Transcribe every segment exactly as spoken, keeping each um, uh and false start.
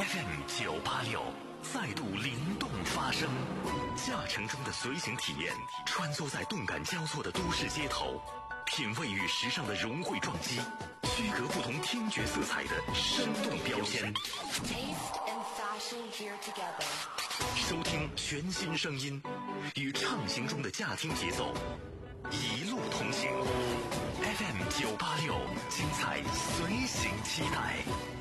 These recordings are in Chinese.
F M 九八六再度灵动发声，驾乘中的随行体验，穿梭在动感交错的都市街头，品味与时尚的融汇撞击，区隔不同听觉色彩的生动标签。收听全新声音，与畅行中的驾听节奏，一路同行。F M 九八六，精彩随行期待。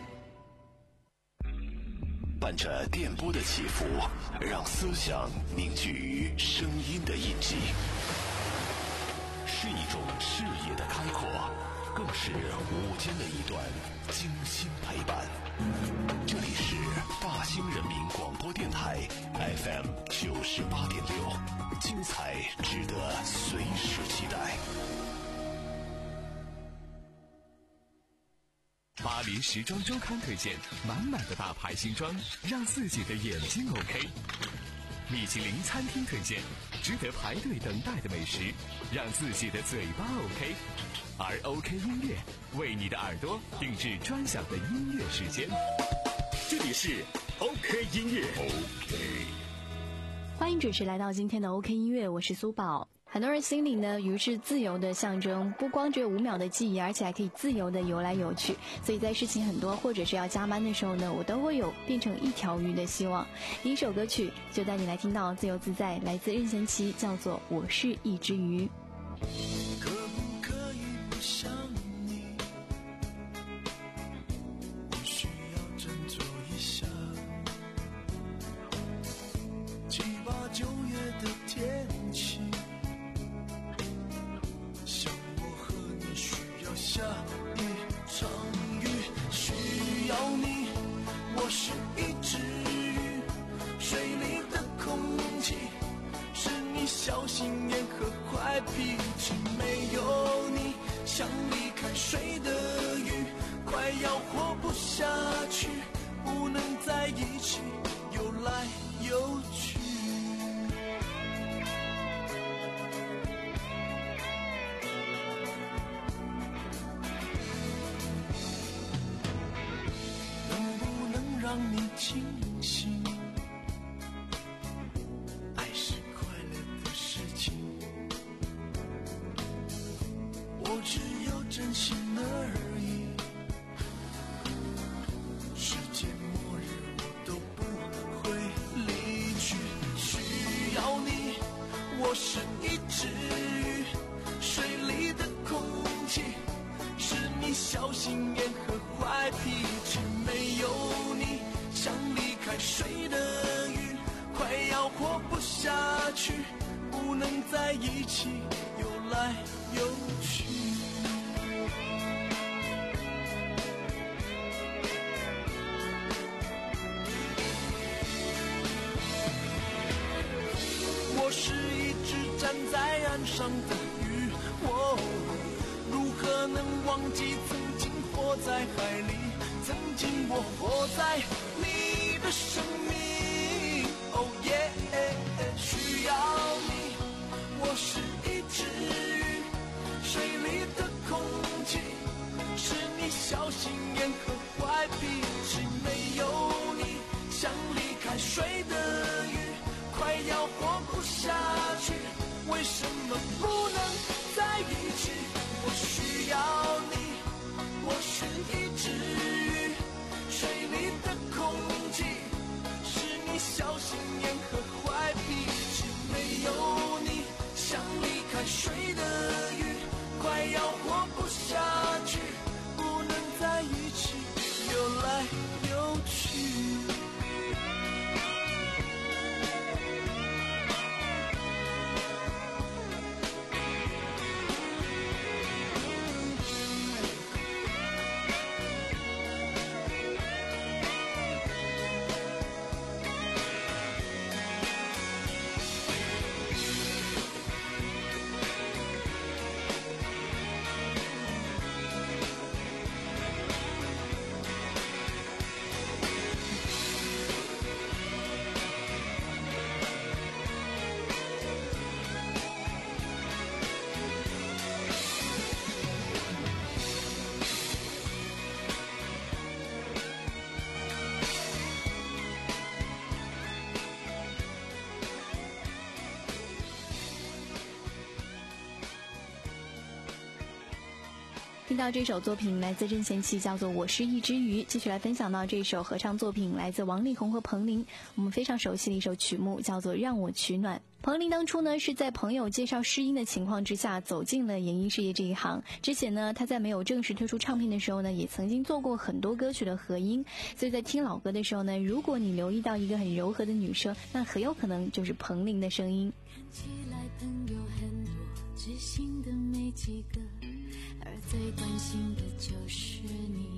伴着电波的起伏，让思想凝聚于声音的印记，是一种视野的开阔，更是午间的一段精心陪伴。这里是大兴人民广播电台 F M 九十八点六，精彩值得随时期待。 巴黎时装周刊推荐满满的大牌新装，让自己的眼睛 OK。米其林餐厅推荐值得排队等待的美食，让自己的嘴巴 OK。而 OK 音乐为你的耳朵定制专享的音乐时间。这里是 OK 音乐 OK。 欢迎准时来到今天的 OK 音乐，我是苏宝。很多人心里呢，鱼是自由的象征，不光只有五秒的记忆，而且还可以自由的游来游去。所以在事情很多或者是要加班的时候呢，我都会有变成一条鱼的希望。第一首歌曲就带你来听到自由自在，来自任贤齐，叫做我是一只鱼。 可不可以不想你，我需要振作一下。七八九月的天气，下一场雨，需要你，我是一只鱼，水里的空气是你小心眼和坏脾气，没有你像离开水的鱼，快要活不下去，不能在一起游来游去。让你清醒，爱是快乐的事情，我只有真心而已，世界末日我都不会离去，需要你，我是一只鱼，水里的空气是你小心眼和坏脾气，没有你像离开水的鱼，快要活不下去，不能在一起游来游去。我是一只站在岸上的鱼，我如何能忘记曾经活在海里，曾经我活在你的生命。哦耶，需要你，我是一只鱼，水里的空气是你小心眼和坏脾气，没有你像离开水的鱼，快要活不下去，为什么不能在一起？我需要你，我是一只鱼，水里的空气是你小心眼和坏脾气，没有你像离开水的鱼，快要活不下去，不能在一起游来游去。 听到这首作品来自任贤齐，叫做《我是一只鱼》。继续来分享到这首合唱作品来自王力宏和彭羚，我们非常熟悉的一首曲目，叫做《让我取暖》。彭羚当初呢是在朋友介绍试音的情况之下走进了演艺事业这一行。之前呢她在没有正式推出唱片的时候呢，也曾经做过很多歌曲的合音，所以在听老歌的时候呢，如果你留意到一个很柔和的女声，那很有可能就是彭羚的声音。 看起来朋友很多，知心的没几个，而最关心的就是你。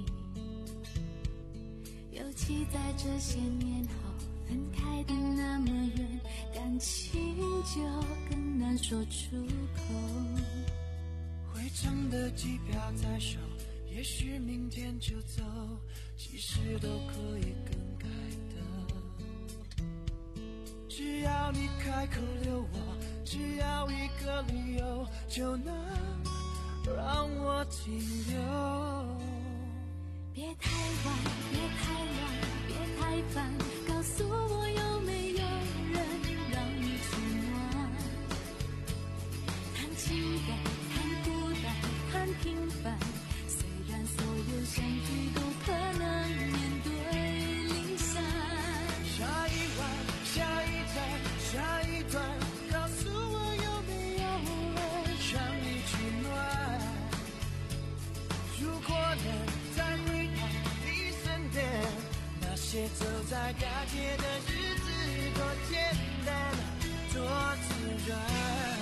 尤其在这些年后，分开的那么远，感情就更难说出口。 回程的机票在手，也许明天就走，其实都可以更改的。只要你开口留我，只要一个理由，就能让我停留。 别太晚，别太乱，别太烦，告诉我有没有人让你取暖。谈情感，谈孤单，谈平凡，虽然所有相聚都可能面对离散。 下一晚，下一站，下一段，告诉我有没有人让你取暖。如果能再回到你身边，那些走在大街的日子多简单，多自然。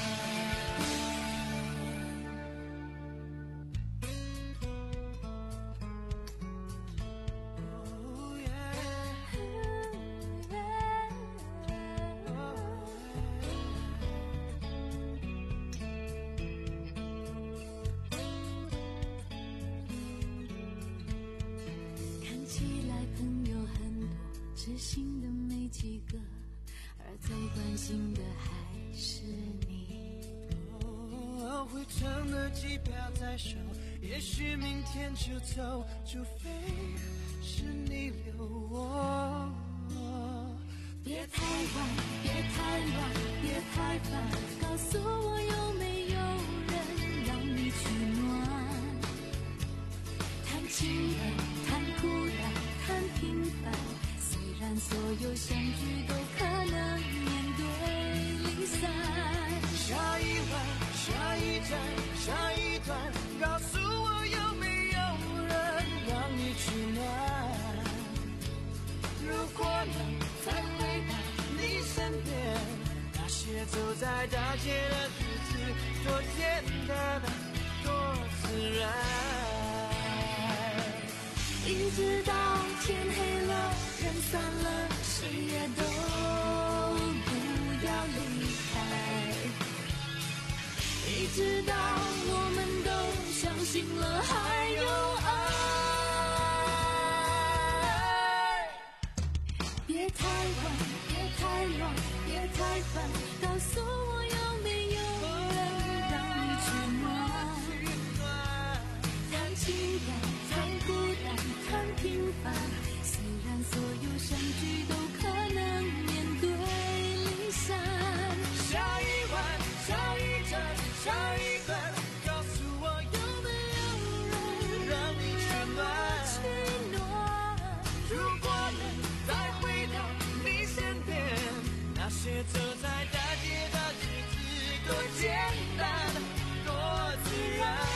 知心的没几个，而最关心的还是你。 哦，回程的机票在手，也许明天就走，除非是你留我。 别太晚，别太乱，别太烦，告诉我有没有人让你取暖。谈情感，谈孤单，谈平凡，虽然所有相聚都可能面对离散。 下一晚，下一站，下一段，告诉我有没有人让你取暖。如果能再回到你身边，那些走在大街的日子多简单，多自然。 一直到天黑了，人散了，谁也都不要离开。一直到我们都相信了还有爱。别太晚，别太乱，别太烦，告诉我有没有人让你取暖。谈情感，谈孤单，谈平凡，虽然所有相聚都可能面对离散。 下一晚，下一站，下一段，告诉我有没有人让你取暖。 取暖。 如果能再回到你身边，那些走在大街的日子多简单，多自然。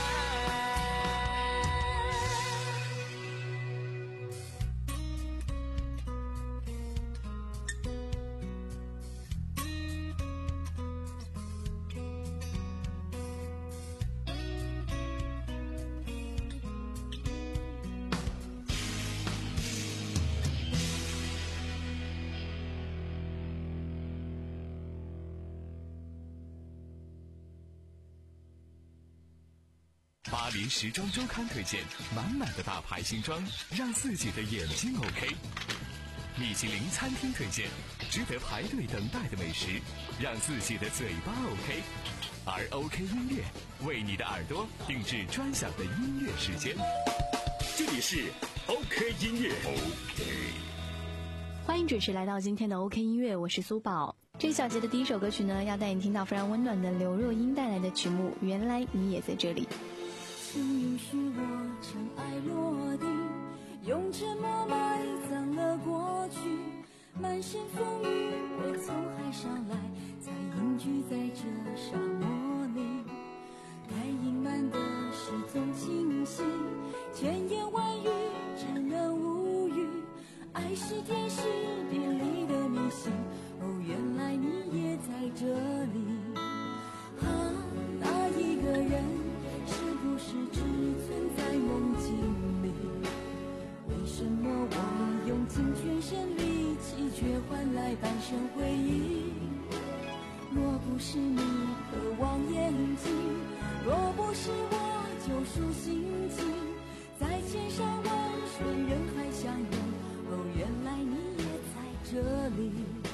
巴黎时装周刊推荐满满的大牌新装，让自己的眼睛 OK。米其林餐厅推荐值得排队等待的美食，让自己的嘴巴 OK。而 OK 音乐为你的耳朵定制专享的音乐时间。 这里是 OK 音乐 OK。 欢迎准时来到今天的 OK 音乐，我是苏宝。这个小节的第一首歌曲呢，要带你听到非常温暖的刘若英带来的曲目《原来你也在这里》。 请允许我尘埃落定，用沉默埋葬了过去。满身风雨，我从海上来，才隐居在这沙漠里。该隐瞒的事总清晰，千言万语只能无语。爱是天时地利的迷信，哦，原来你也在这里。啊，那一个人是不是只存在梦境里？为什么我用尽全身力气，却换来半生回忆？若不是你渴望眼睛，若不是我救赎心情，在千山万水人海相拥，哦，原来你也在这里。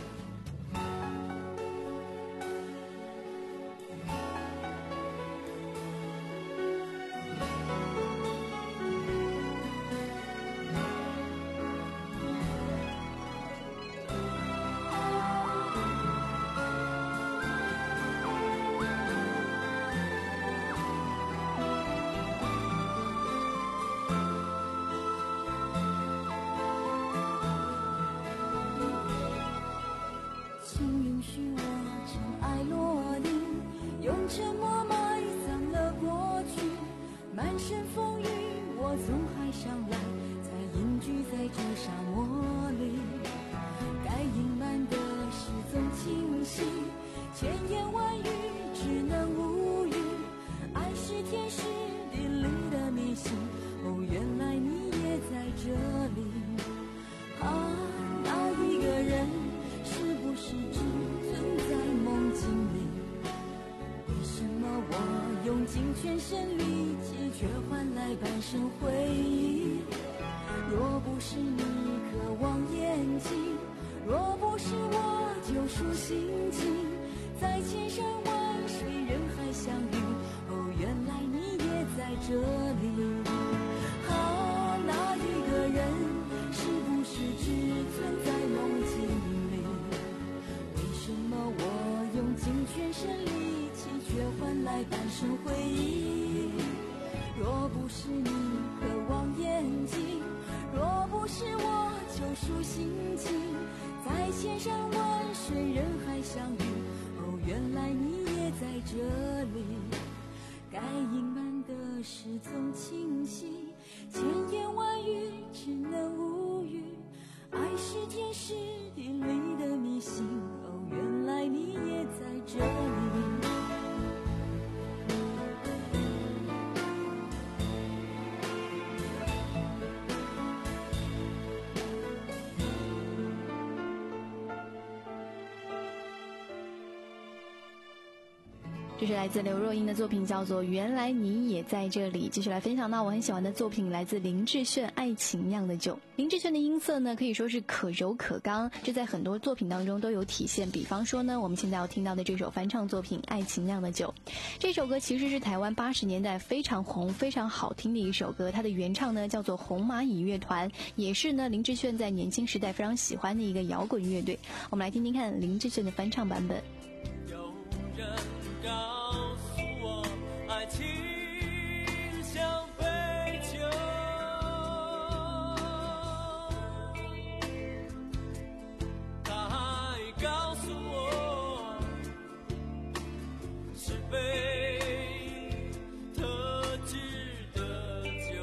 用尽全身力气，却换来半生回忆。若不是你渴望眼睛，若不是我救赎心情，在千山万水人海相遇，哦，原来你也在这里。啊，那一个人是不是只存在梦境里？为什么我用尽全身力气，却换来半生回忆？若不是你渴望眼睛，若不是我救赎心情，在千山万水人海相遇，哦，原来你也在这里。该隐瞒的事总清晰，千言万语只能无语。爱是天时地利的迷信，哦，原来你也在这里。 这是来自刘若英的作品，叫做《原来你也在这里》。继续来分享到我很喜欢的作品，来自林志炫《爱情酿的酒》。林志炫的音色呢，可以说是可柔可刚，这在很多作品当中都有体现。比方说呢，我们现在要听到的这首翻唱作品《爱情酿的酒》，这首歌其实是台湾八十年代非常红、非常好听的一首歌。它的原唱呢叫做红蚂蚁乐团，也是呢林志炫在年轻时代非常喜欢的一个摇滚乐队。我们来听听看林志炫的翻唱版本。 告诉我，爱情像杯酒，他还告诉我，是杯特制的酒。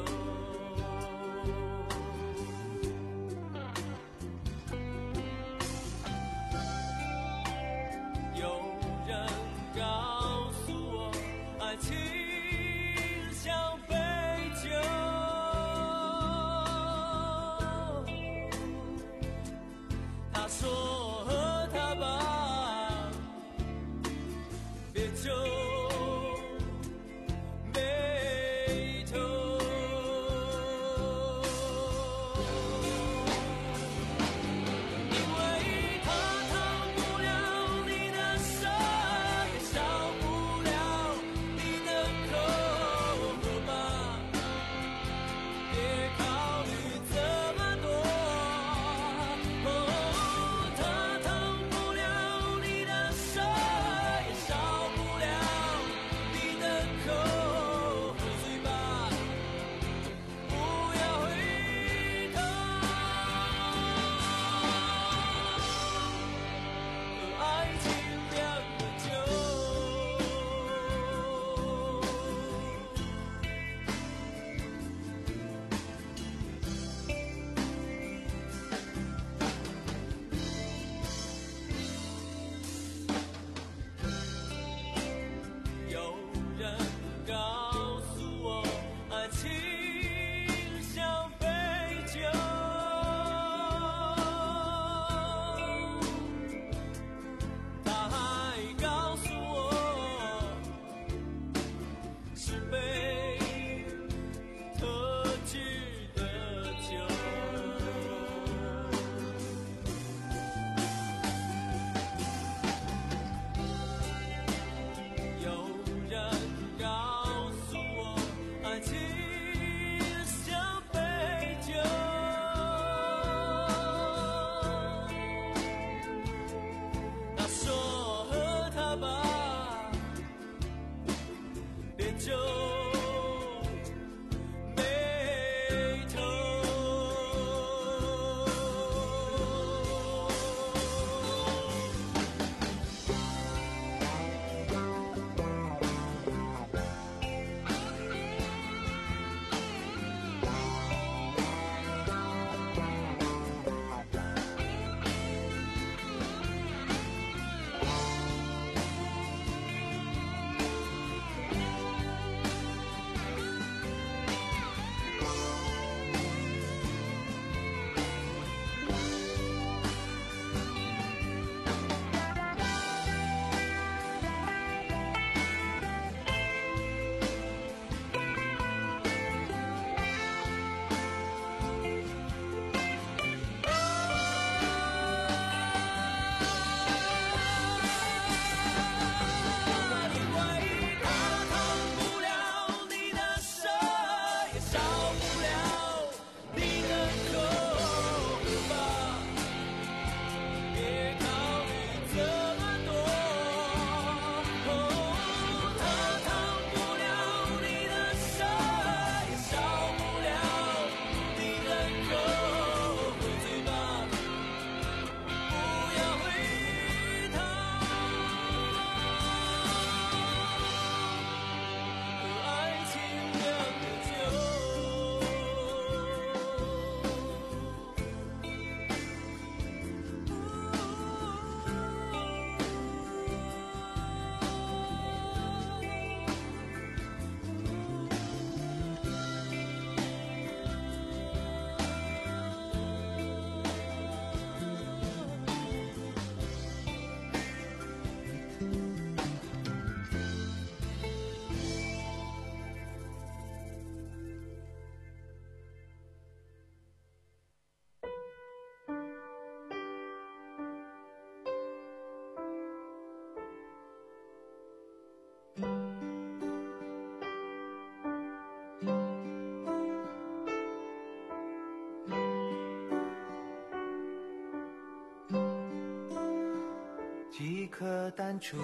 几颗弹珠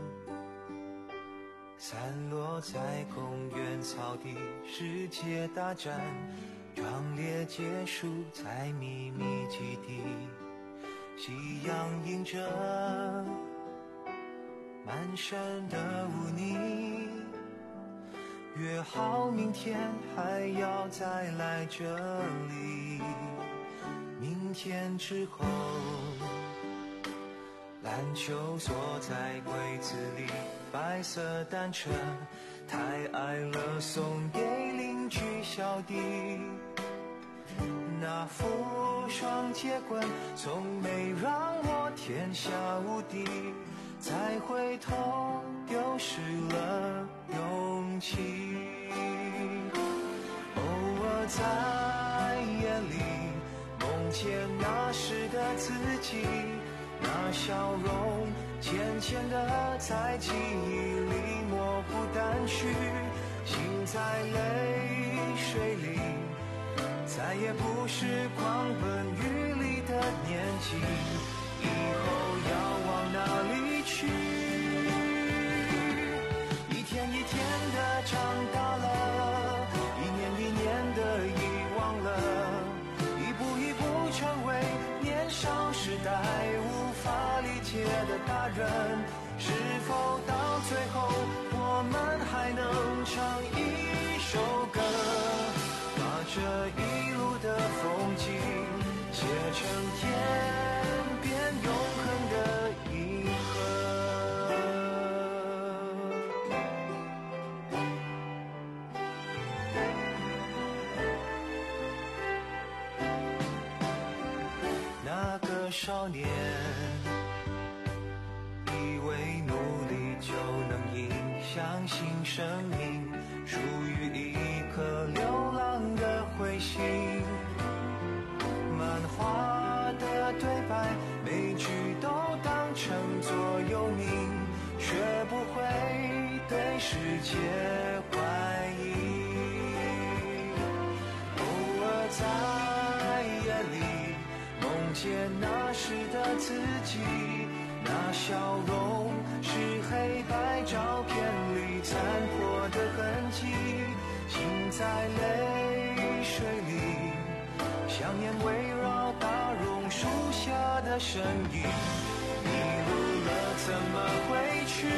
散落在公园草地，世界大战壮烈结束在秘密基地，夕阳映着满身的污泥，约好明天还要再来这里，明天之后篮球锁在柜子里，白色单车太矮了，送给邻居小弟。那副双截棍从没让我天下无敌，再回头丢失了勇气。偶尔在夜里梦见那时的自己，那笑容渐渐地在记忆里模糊淡去，心在泪水里，再也不是狂奔雨里的年纪，以后要往哪里去？一天一天的长大了，一年一年的遗忘了，一步一步成为年少时代无法理解的大人，是否到最后我们还能唱一首歌，把这一路的风景写成少年，以为努力就能赢，相信生命属于一颗流浪的彗星。漫画的对白每句都当成座右铭，学不会对世界怀疑。偶尔在夜里梦见那时的自己，那笑容是黑白照片里残破的痕迹，浸在泪水里，想念围绕大榕树下的身影，迷路了怎么回去？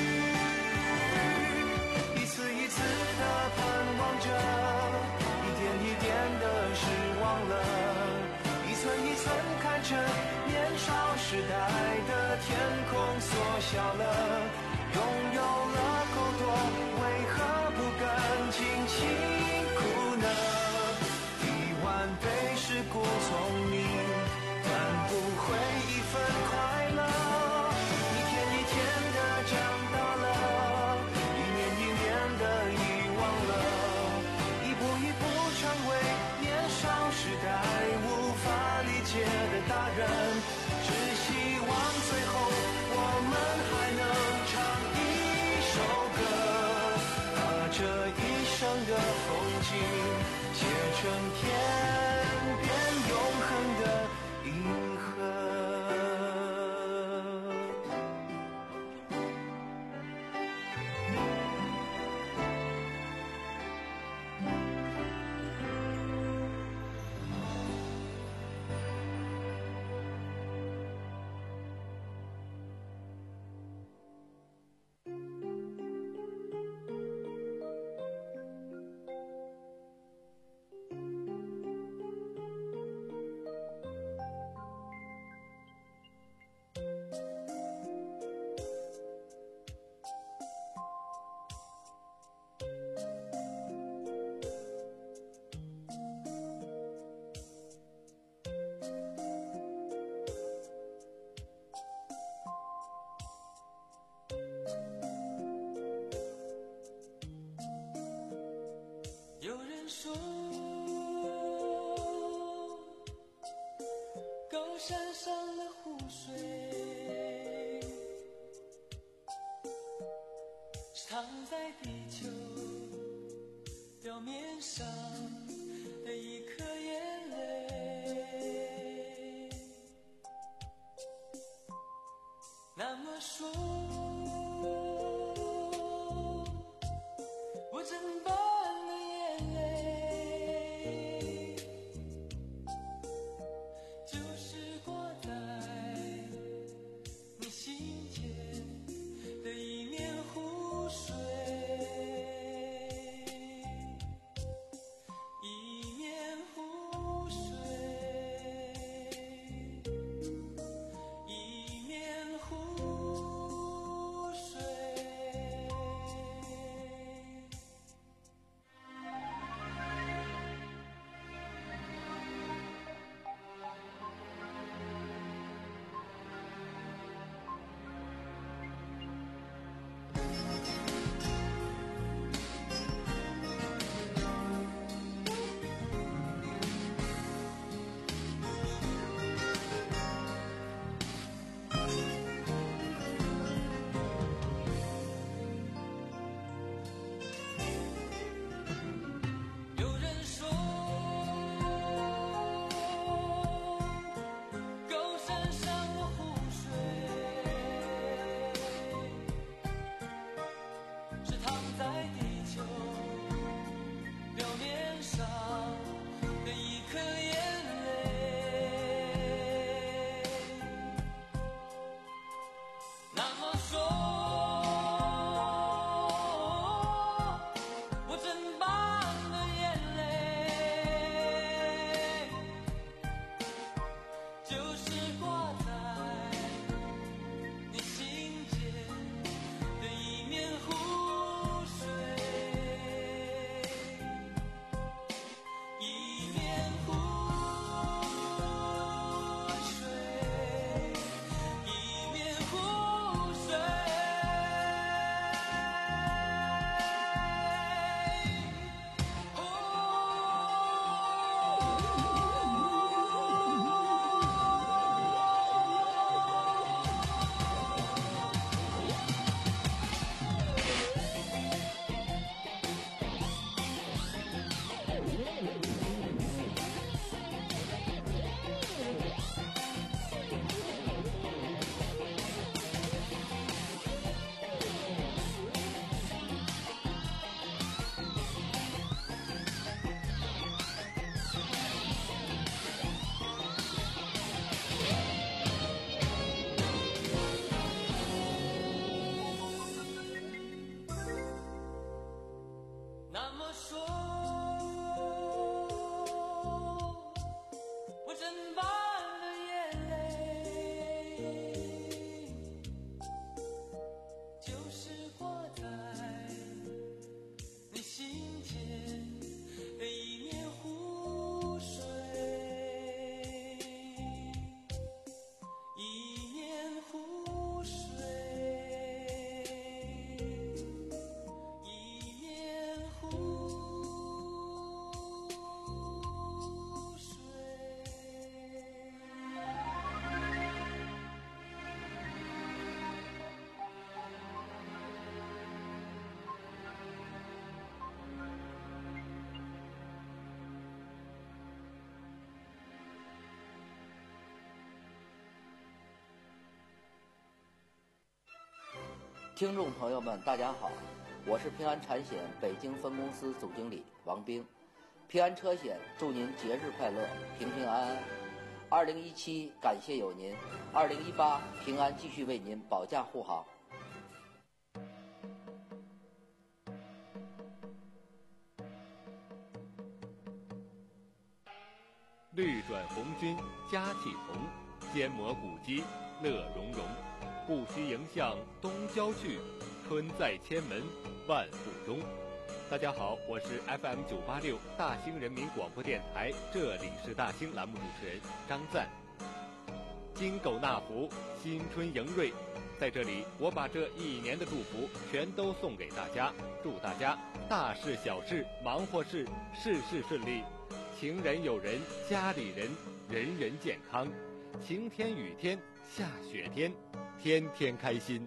一次一次的盼望着，一点一点的失望了，一寸一寸看着年少时代的天空缩小了，拥有了够多，为何不更尽情哭呢？一万倍是故聪明，但不会一分快乐。一天一天的长大了，一年一年的遗忘了，一步一步成为年少时代无法理解的大人。只希望最后我们还能唱一首歌，把这一生的风景写成天边永恒的银河。有人说，高山上的湖水藏在地球表面上的一颗眼泪。那么说，我真把听众朋友们，大家好，我是平安产险北京分公司总经理王兵。平安车险祝您节日快乐，平平安安。二零一七感谢有您，二零一八平安继续为您保驾护航。 绿转红军佳气同，坚磨古肌乐融融。不须迎向东郊去，春在千门万户中。大家好，我是 F M 九八六大兴人民广播电台，这里是大兴栏目主持人张赞。金狗纳福，新春迎瑞，在这里我把这一年的祝福全都送给大家，祝大家大事小事忙活事事事顺利，情人友人家里人人人健康，晴天雨天下雪天，天天开心。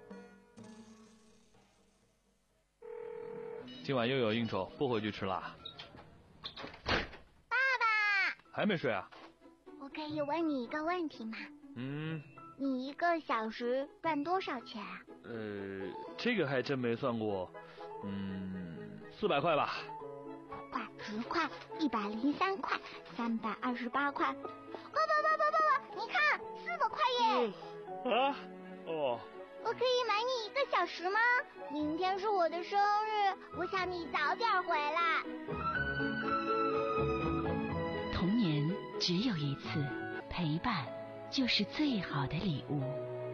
今晚又有应酬，不回去吃啦。 爸爸， 还没睡啊？ 我可以问你一个问题吗？ 嗯。 你一个小时赚多少钱啊？ 呃，这个还真没算过。嗯，四百块吧。 五块、十块、一百零三块、三百二十八块。爸爸爸爸爸爸，你看，四百块耶！ 嗯、啊？哦。 我可以买你一个小时吗？明天是我的生日，我想你早点回来。 童年只有一次，陪伴就是最好的礼物。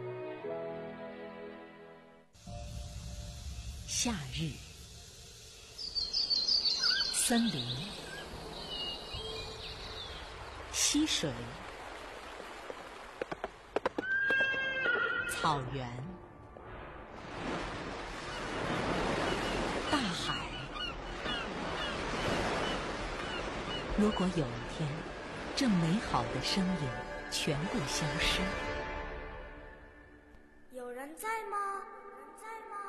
夏日，森林，溪水，草原，大海。如果有一天，这美好的声音全部消失， 有人在吗？有人在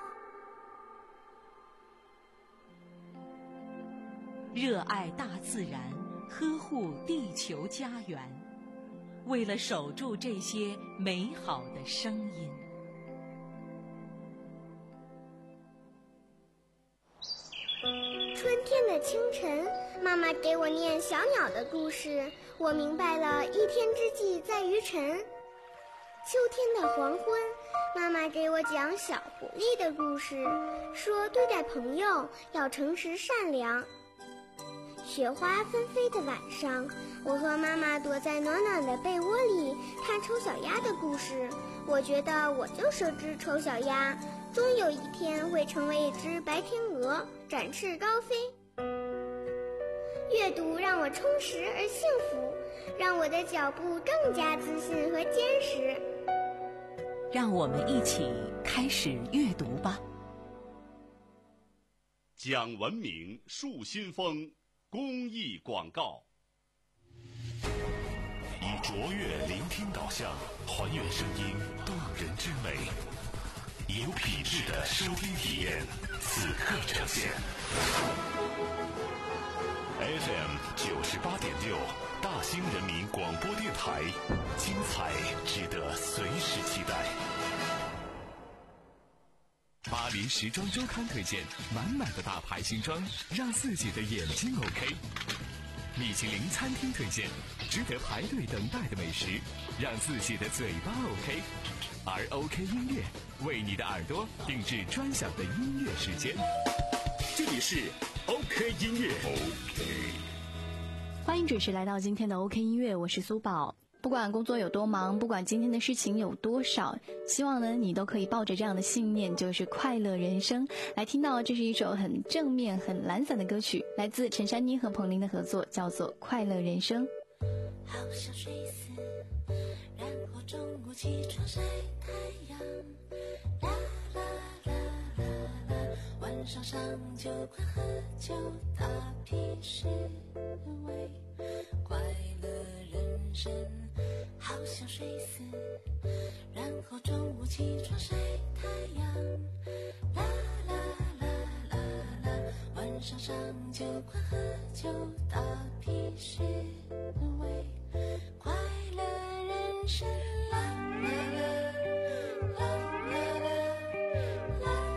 吗？ 热爱大自然，呵护地球家园，为了守住这些美好的声音。 春天的清晨，妈妈给我念小鸟的故事，我明白了一天之计在于晨。秋天的黄昏，妈妈给我讲小狐狸的故事，说对待朋友要诚实善良。雪花纷飞的晚上，我和妈妈躲在暖暖的被窝里看丑小鸭的故事，我觉得我就是只丑小鸭，终有一天会成为一只白天鹅，展翅高飞。阅读让我充实而幸福，让我的脚步更加自信和坚实。 让我们一起开始阅读吧。 讲文明树新风公益广告。以卓越聆听导向还原声音动人之美，以有品质的收听体验此刻呈现。F M 九十八点六，大兴人民广播电台，精彩值得随时期待。 巴黎时装周刊推荐满满的大牌新装，让自己的眼睛 OK。米其林餐厅推荐值得排队等待的美食，让自己的嘴巴 OK。而 OK 音乐为你的耳朵定制专享的音乐时间。这里是 OK 音乐 OK。 欢迎准时来到今天的 OK 音乐，我是苏宝。不管工作有多忙，不管今天的事情有多少，希望呢你都可以抱着这样的信念，就是快乐人生。来听到这是一首很正面很懒散的歌曲，来自陈珊妮和彭羚的合作，叫做《快乐人生》。 好想睡死，然后中午起床晒太阳，啦啦啦啦啦，晚上上酒馆喝酒打屁事味，快乐人生。好想睡死，然后中午起床晒太阳，啦啦啦啦啦，晚上上酒馆喝酒打屁事味，快乐人生啦啦啦啦啦啦啦。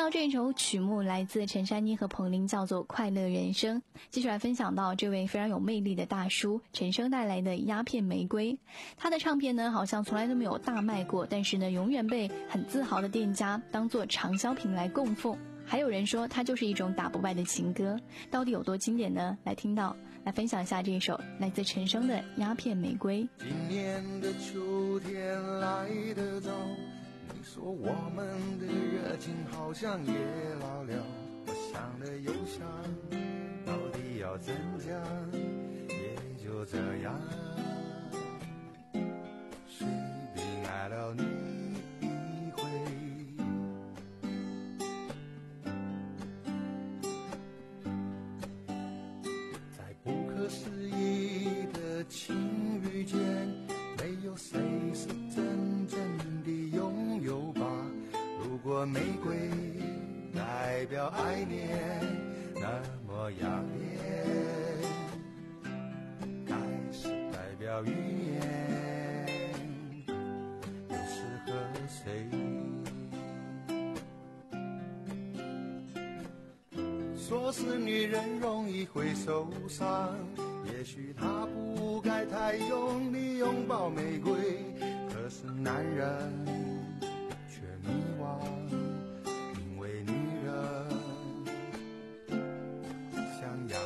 到这首曲目来自陈珊妮和彭羚，叫做《快乐人生》。继续来分享到这位非常有魅力的大叔陈升带来的《鸦片玫瑰》。他的唱片呢好像从来都没有大卖过，但是呢永远被很自豪的店家当作畅销品来供奉。还有人说它就是一种打不败的情歌，到底有多经典呢？来听到来分享一下这一首来自陈升的《鸦片玫瑰》。 今年的秋天来得早，你说我们的热情好像也老了，我想了又想，到底要怎讲，也就这样，随便爱了你一回。在不可思议的情遇间，没有谁是真正的拥有吧。如果玫瑰代表爱恋那么压烈，该是代表语言，又适合谁？说是女人容易会受伤，也许她不该太用力拥抱玫瑰，可是男人却迷惘，因为女人像鸦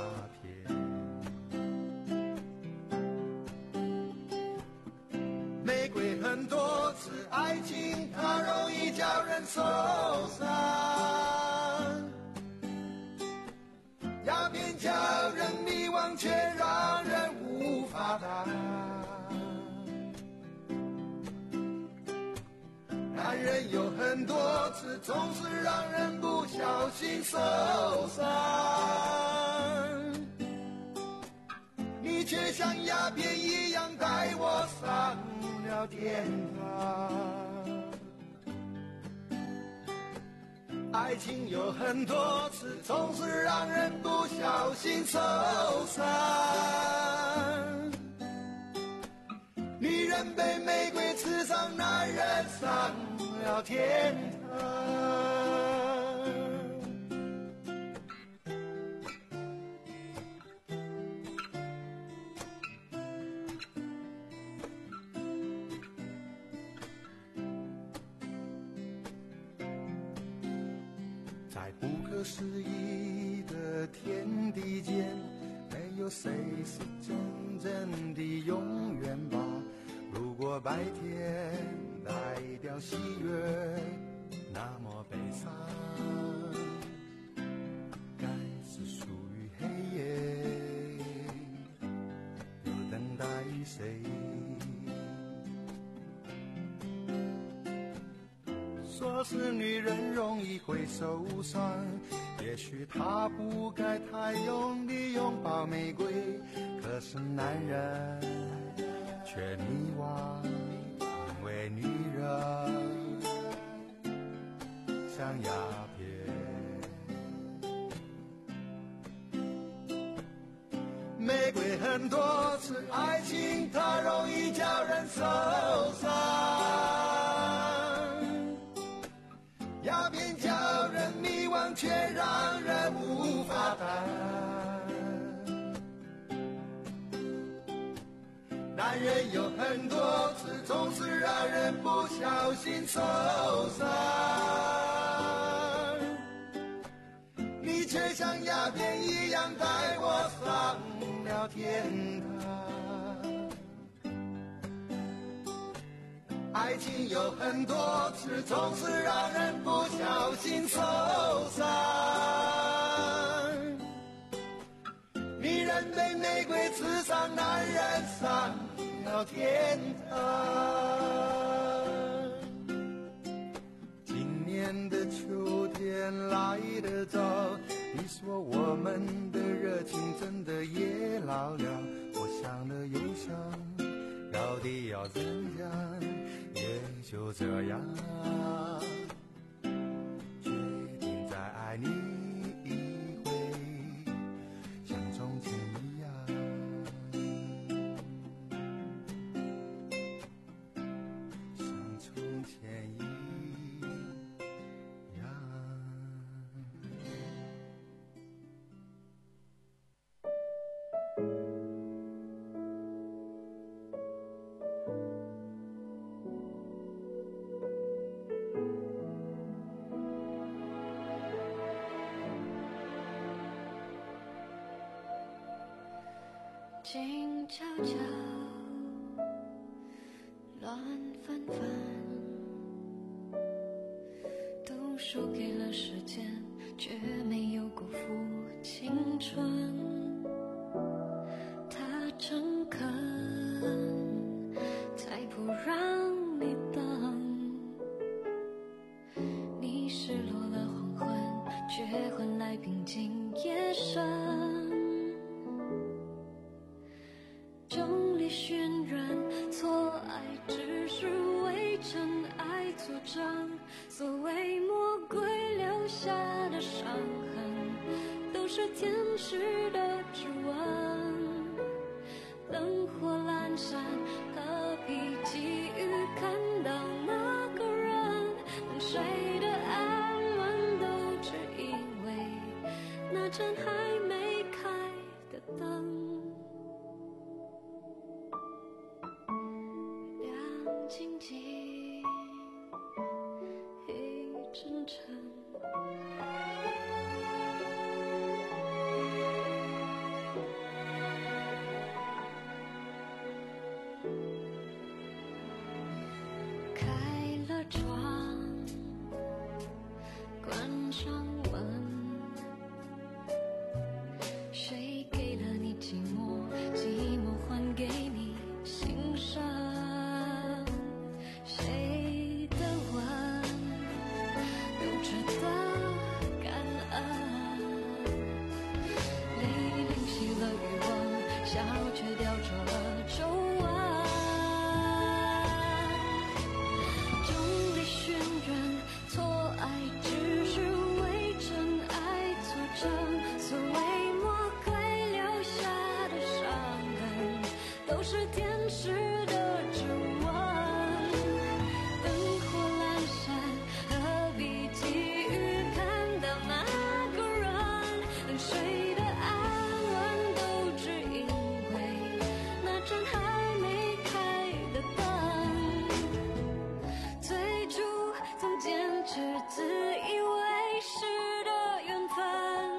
片。玫瑰很多次，爱情它容易叫人受伤，鸦片叫人迷惘，却让人无法答。男人有很多次，总是让人不小心受伤，你却像鸦片一样带我上了天堂。爱情有很多次，总是让人不小心受伤，女人被玫瑰刺伤，男人上了天堂。在不可思议的天地间，没有谁是真正的永远吧。如果白天代表喜悦那么悲伤，该是属于黑夜，又等待谁？说是女人容易会受伤，也许她不该太用力拥抱玫瑰，可是男人却迷惘，因为女人像鸦片。玫瑰很多次，爱情它容易叫人受伤，鸦片叫人迷惘，却让人无法答。男人有很多次，总是让人不小心受伤，你却像鸦片一样带我上了天堂。爱情有很多次，总是让人不小心受伤，女人被玫瑰刺伤，男人上了天堂。今年的秋天来得早，你说我们的热情真的也老了，我想了又想，到底要怎样，也就这样，决定再爱你一回，像从前一样，像从前一样。 静悄悄，乱纷纷，都输给了时间，却没有辜负青春。他诚恳，才不让你等。你失落了黄昏，却换来平静夜深。众里寻人，错爱只是为真爱作证。所谓魔鬼留下的伤痕，都是天使的指纹。灯火阑珊，何必急于看到那个人？能睡得安稳，都只因为那盏还没开的灯。亮晶晶，黑沉沉。开了窗，关上门，谁给了你寂寞？寂寞还给你心声。谁的吻都值得感恩。泪淋熄了欲望，笑却雕琢了皱纹。所谓魔鬼留下的伤痕，都是天使的指纹。灯火阑珊，何必急于看到那个人？能睡得安稳，都只因为那盏还没开的灯。最初曾坚持，自以为是的缘分，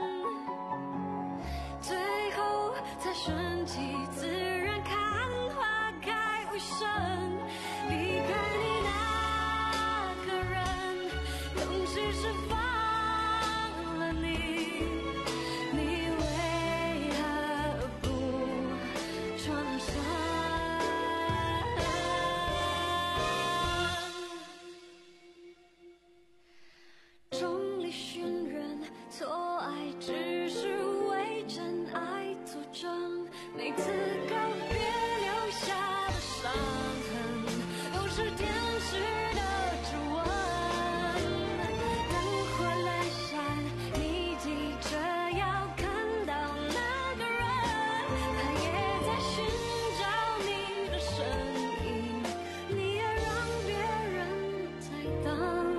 最后才顺其自然，看花开无声。离开你那个人，总是释放了你，你为何不转身？众里寻人，错爱只是为真爱作证。每次告别留下的伤痕，都是天使的指纹。灯火阑珊，你急着要看到那个人，他也在寻找你的身影，你也让别人在等。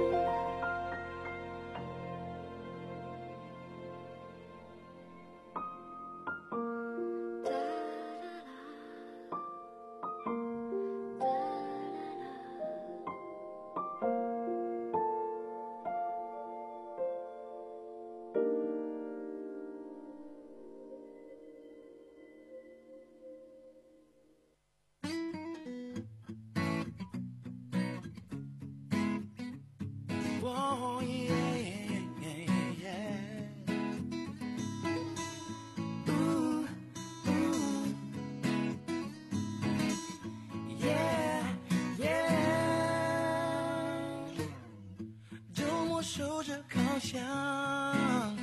Oh, yeah, yeah, yeah. Ooh, ooh. Yeah, yeah. 周末守着烤箱，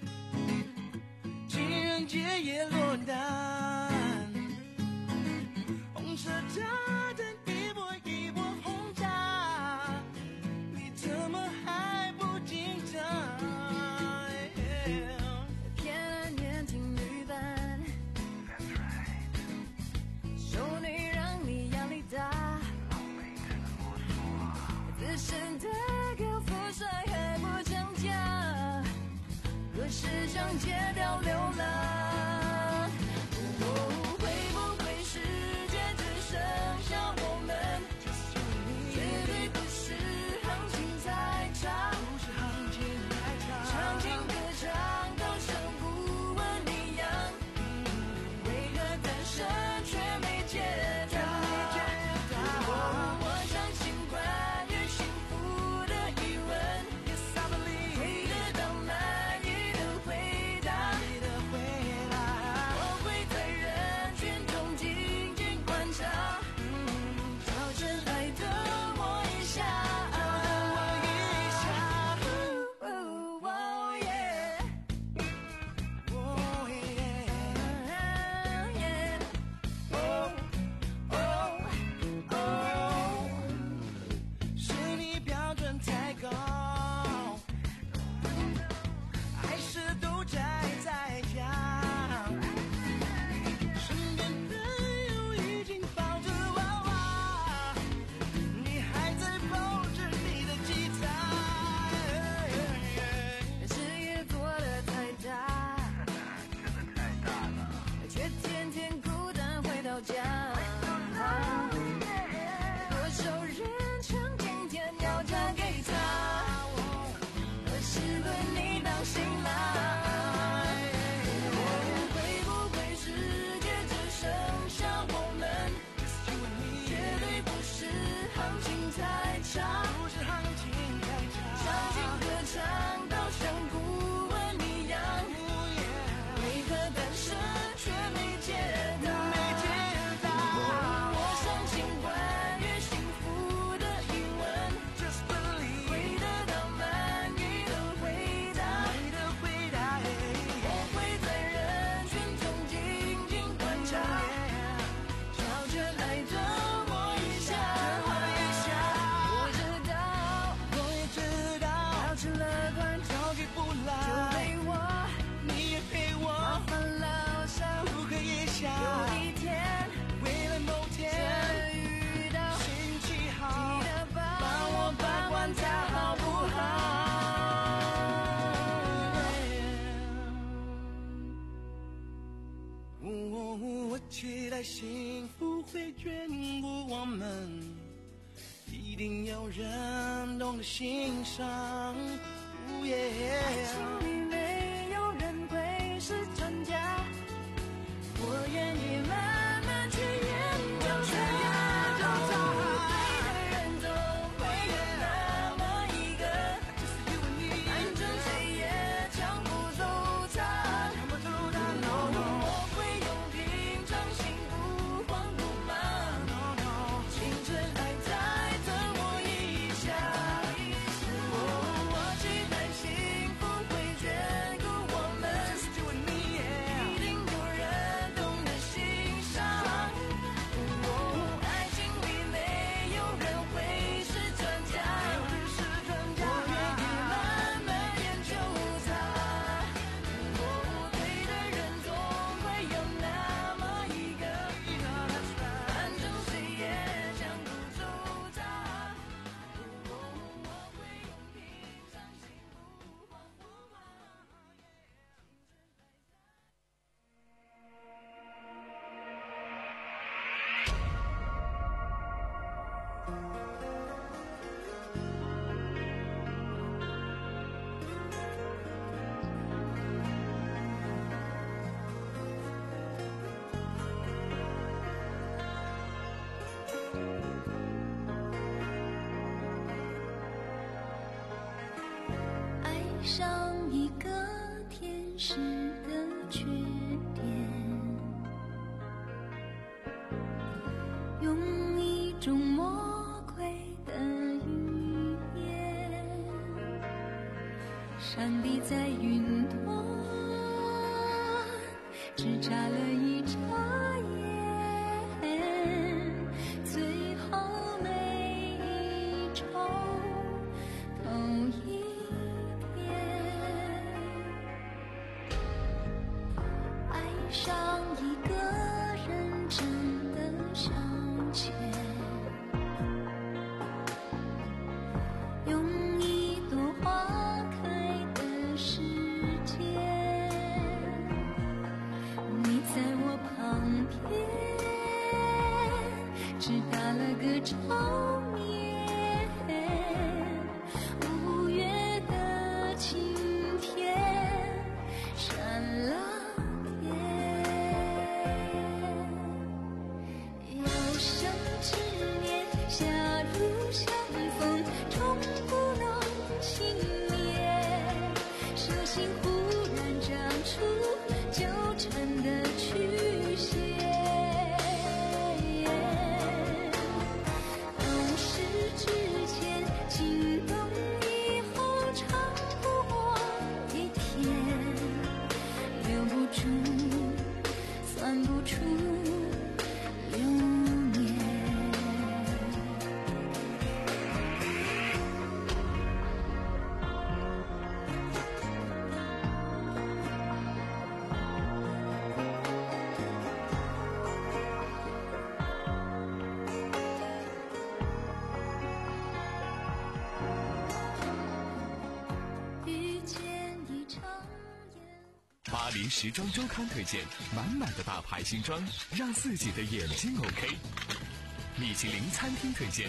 情人节也落单，红色炸弹一波一波轰炸，你怎么还不紧张？ 偏爱年轻女版，熟女让你压力大，自身的高富帅还不讲价，可是想戒掉流浪。哦，会不会世界只剩下我们？绝对不是行情在唱，唱情歌唱到像不问一样，为何醒来。会不会世界只剩下我们？绝对不是行情太差，相信歌唱到像顾问一样，为何单身却没接到？我相信关于幸福的疑问，会得到满意的回答。我会在人群中静静观察，悄悄来等我一下。我知道，我也知道，保持乐观，着急不来，就陪我，你也陪我，麻烦了，想不可以想。有一天，未来某天遇到运气好，记得帮我把关它好不好？哦，我期待幸福会眷顾我们，一定有人懂得欣赏。哦耶！爱情里没有人会是专家，我愿意慢慢去研究它。对的人总会有那么一个，反正谁也抢不走它。我会用平常心不慌不忙，青春还在等我一下。我期待幸福会眷顾我们，一定有人懂得欣赏。爱情里没有人会是专家，我愿意慢慢研究它。对的人总会有那么一个，反正谁也抢不走它。我会用平常心不慌不忙。 爱上一个天使的缺点，用一种魔鬼的语言，上帝在云端只眨了一眨眼，最后每一周都一爱上一个认真的消遣，用一朵花开的时间，你在我旁边只打了个照面，五月的晴天闪了遥想之年，狭路相逢，终不能幸免。手心忽然长出纠缠的曲线，懂事之前，心动以后，长不过一天，留不住，算不出流年。遇见一场巴黎时装周刊推荐满满的大牌新装，让自己的眼睛 OK。米其林餐厅推荐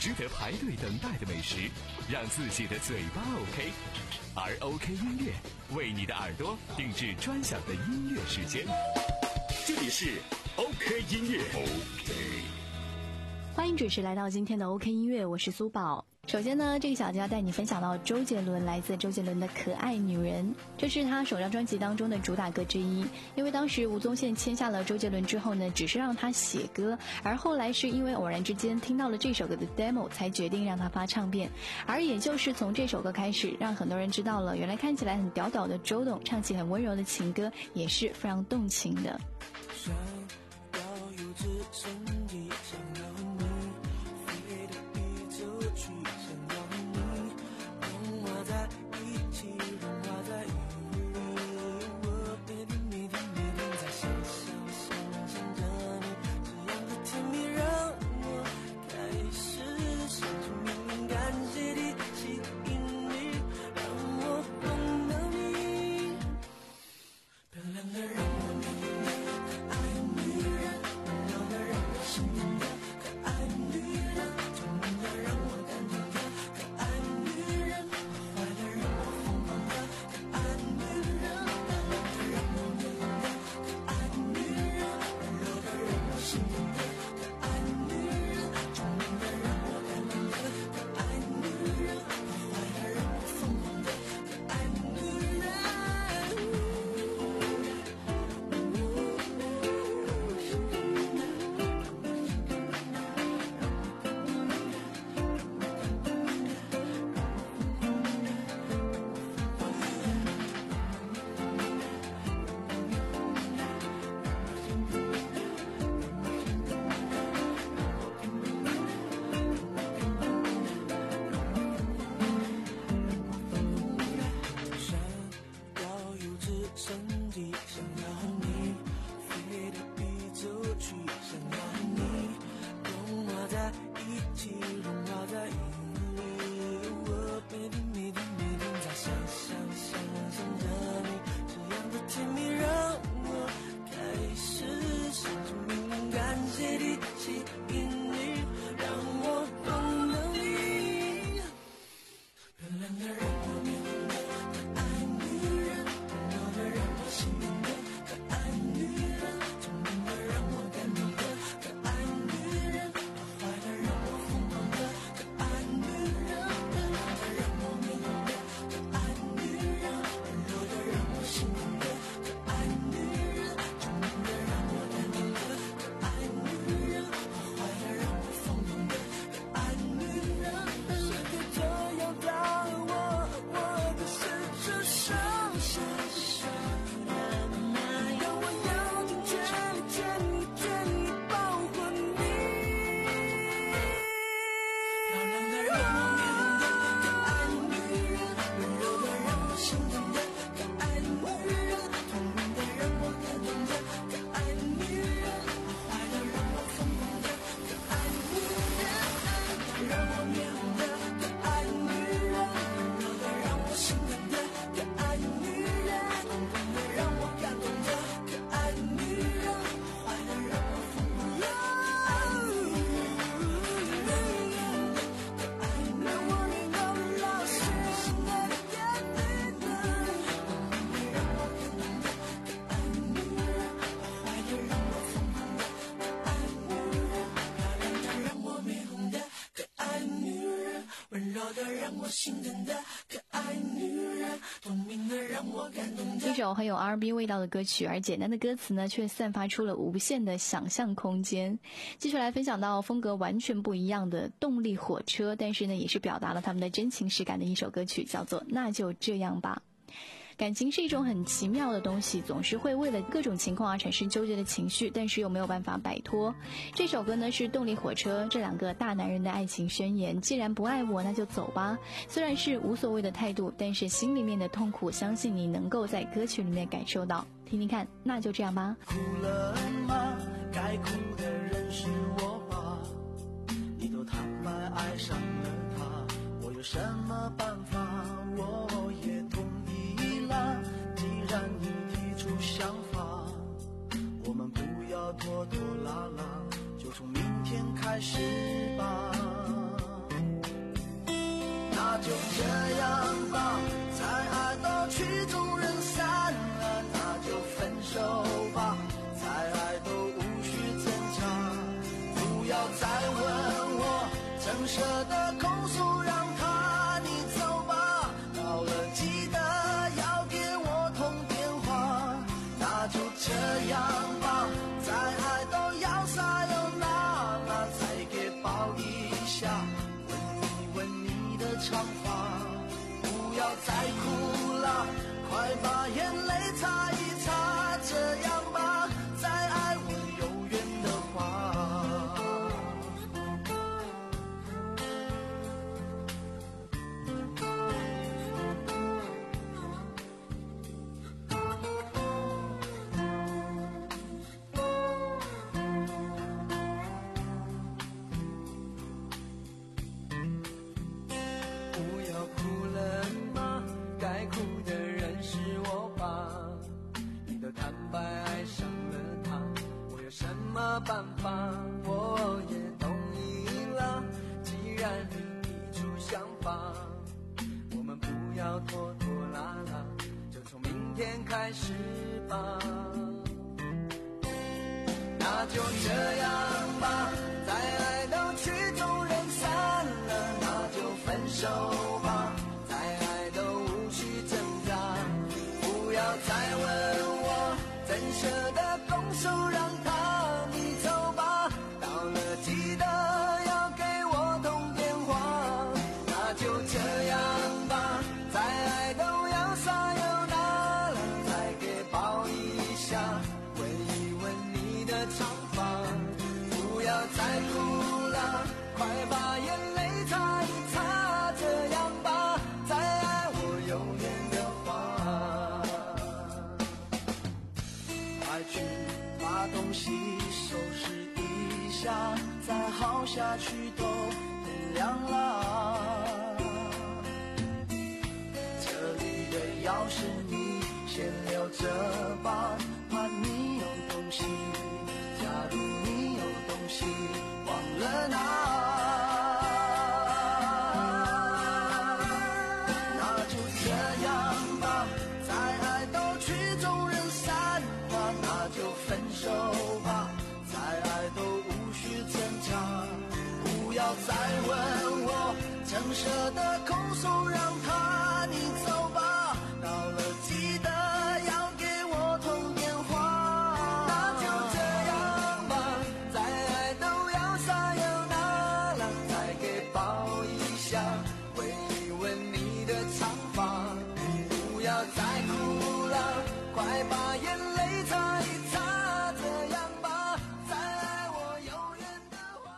值得排队等待的美食，让自己的嘴巴 OK。而 OK 音乐为你的耳朵定制专享的音乐时间。 这里是 OK 音乐。OK。 欢迎准时来到今天的 OK 音乐，我是苏宝。首先呢，这个小节要带你分享到周杰伦，来自周杰伦的《可爱女人》，这是他首张专辑当中的主打歌之一。因为当时吴宗宪签下了周杰伦之后呢，只是让他写歌，而后来是因为偶然之间听到了这首歌的 demo， 才决定让他发唱片。而也就是从这首歌开始，让很多人知道了，原来看起来很屌屌的周董，唱起很温柔的情歌，也是非常动情的。 想要有只身体，想要你飞得比出去，想要你融化在一起，融化在一起。我每天每天每天在想想想想着你，这样的甜蜜让我开始生出敏敏感觉的吸引力，让我碰到你，漂亮的让我迷恋的可爱女人，温柔的让我心疼的可爱女人，聪明的让我感动的可爱女人，坏的让我疯狂的可爱女人，漂亮的让我迷恋的可爱女人，温柔的让我心疼的可爱女人，聪明的让我感动的可爱女人，坏的让我疯狂的可爱女人。想要有只身体，想要你飞得比出去，想要你融化在一起，融化在一起。我每天每天每天在想想想想着你，这样的甜蜜让我开始生出敏敏感觉的吸引力，让我碰到你，漂亮的让我迷恋的可爱女人，温柔的让我心疼的可爱女人，聪明的让我感动的可爱女人，坏的让我疯狂的可爱女人，漂亮的让我迷恋的可爱女人，温柔的让我心疼的可爱女人，聪明的让我感动的可爱女人，坏的让我疯狂的可爱女人。谁可这样的我，我的是只剩下想让我要尽全力全力全力保护你，漂亮的让我迷恋的可爱女人，温柔的让我心疼的可爱女人，聪明的让我感动的可爱女人，坏的让我疯狂的可爱女人，让我迷恋的可爱女人，温柔的让我心疼的可爱女人，聪明的让我感动的可爱女人，坏的让我疯狂的可爱女人，可爱让我连到老师心的甜蜜的，聪明的让我感动的可爱女人，坏的让我疯狂的可爱女人，漂亮的让我迷红的可爱女人，温柔的让我心疼的可爱女人，聪明的让我感动的。 一首很有 R and B 味道的歌曲，而简单的歌词呢，却散发出了无限的想象空间。继续来分享到风格完全不一样的动力火车，但是呢，也是表达了他们的真情实感的一首歌曲，叫做《那就这样吧》。感情是一种很奇妙的东西，总是会为了各种情况而产生纠结的情绪，但是又没有办法摆脱。这首歌呢是动力火车这两个大男人的爱情宣言，既然不爱我那就走吧。虽然是无所谓的态度，但是心里面的痛苦相信你能够在歌曲里面感受到。听听看，那就这样吧。 哭了吗？该哭的人是我吧？你都坦白爱上了他，我有什么办法？我也同意了。既然你提出想法，我们不要拖拖拉拉，就从明天开始吧。 就这样吧，再爱都曲终人散了，那就分手吧，再爱都无需挣扎，不要再问我怎舍得控诉，让他你走吧，到了记得要给我通电话，那就这样吧，再爱都要撒又那那再给抱一下，吻你的长发，不要再哭了，快把眼泪擦一擦，这样吧，再爱我有缘的话。办法我也同意了，既然你提出想法，我们不要拖拖拉拉，就从明天开始吧，那就这样吧，再爱都曲终人散了，那就分手吧，再爱都无需挣扎，不要再问我怎舍得拱手让他记得要给我通电话，那就这样吧，再爱都要撒又那了，再给抱一下，吻一吻你的长发，不要再哭了，快把眼泪擦一擦，这样吧，再爱我有缘的话，快去把东西收拾一下，再耗下去都天亮了，这里的钥匙你先留着吧，怕你有东西，假如你有东西忘了拿，那就这样吧，再爱都曲终人散吧，那就分手吧，再爱都无需挣扎，不要再问我怎舍得控诉，让他你走吧，到了记得要给我通电话，那就这样吧，再爱都要撒又那了，再给抱一下，吻一吻你的长发，不要再哭了，快把眼泪擦一擦，这样吧，再爱我有缘的话。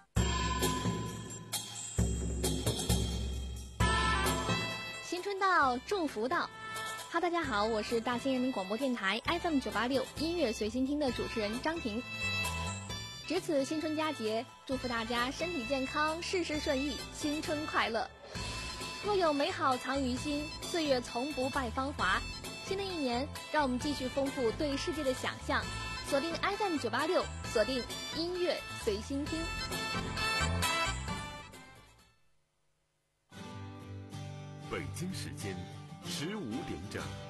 新春到，祝福到。哈，大家好，我是大兴人民广播电台 F M 九八六音乐随心听的主持人张婷。值此新春佳节，祝福大家身体健康，事事顺意，新春快乐。若有美好藏于心，岁月从不败芳华。新的一年，让我们继续丰富对世界的想象，锁定 F M 九八六，锁定音乐随心听。 北京时间十五点整。